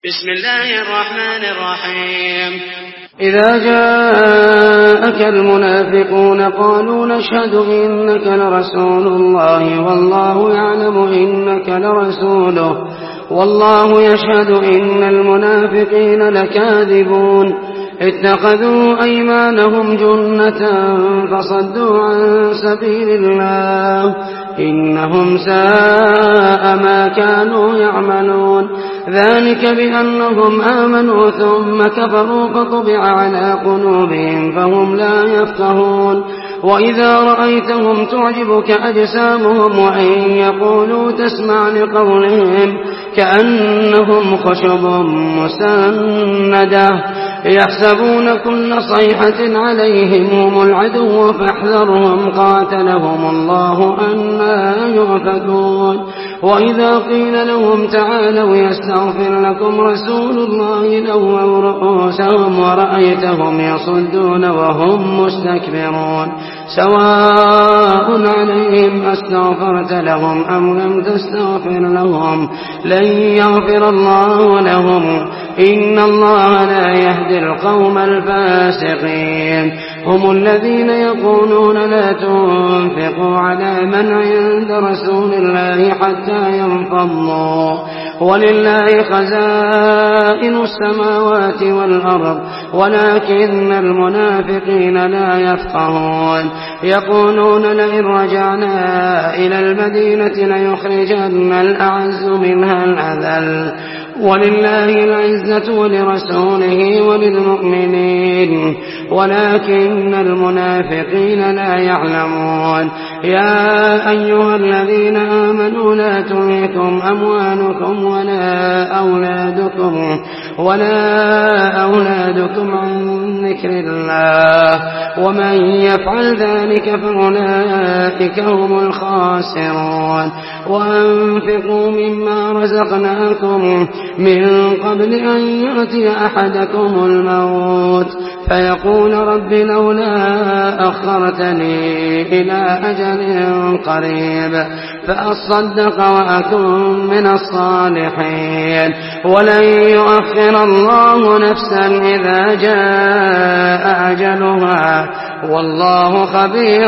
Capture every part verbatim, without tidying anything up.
بسم الله الرحمن الرحيم. إذا جاءك المنافقون قالوا نشهد إنك لرسول الله والله يعلم إنك لرسوله والله يشهد إن المنافقين لكاذبون اتخذوا أيمانهم جنة فصدوا عن سبيل الله إنهم ساء ما كانوا يعملون ذلك بأنهم آمنوا ثم كفروا فطبع على قلوبهم فهم لا يفقهون وإذا رأيتهم تعجبك أجسامهم وإن يقولوا تسمع لقولهم كأنهم خشب مسندة يحسبون كل صيحة عليهم هم العدو فاحذرهم قاتلهم الله أنى يؤفكون وإذا قيل لهم تعالوا يستغفر لكم رسول الله لووا رؤوسهم ورأيتهم يصدون وهم مستكبرون سواء عليهم أستغفرت لهم أم لم تستغفر لهم لن يغفر الله لهم إن الله لا يهدي القوم الفاسقين هم الذين يقولون لا تنفقوا على من عند رسول الله حتى ينفضوا ولله خزائن السماوات والأرض ولكن المنافقين لا يفقهون يقولون لئن رجعنا إلى المدينة ليخرجن الأعز منها الأذل ولله العزة ولرسوله وللمؤمنين ولكن المنافقين لا يعلمون يا أيها الذين آمنوا لا تلهكم أموالكم ولا أولادكم ولا أولادكم عن ذكر الله ومن يفعل ذلك فأولئك هم الخاسرون وأنفقوا مما رزقناكم من قبل أن يأتي أحدكم الموت فيقول رب لولا أخرتني إلى أجل قريب فأصدق وأكن من الصالحين ولن يؤخر الله نفسا إذا جاء أجلها والله خبير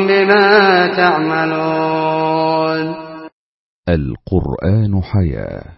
بما تعملون. القرآن حياة.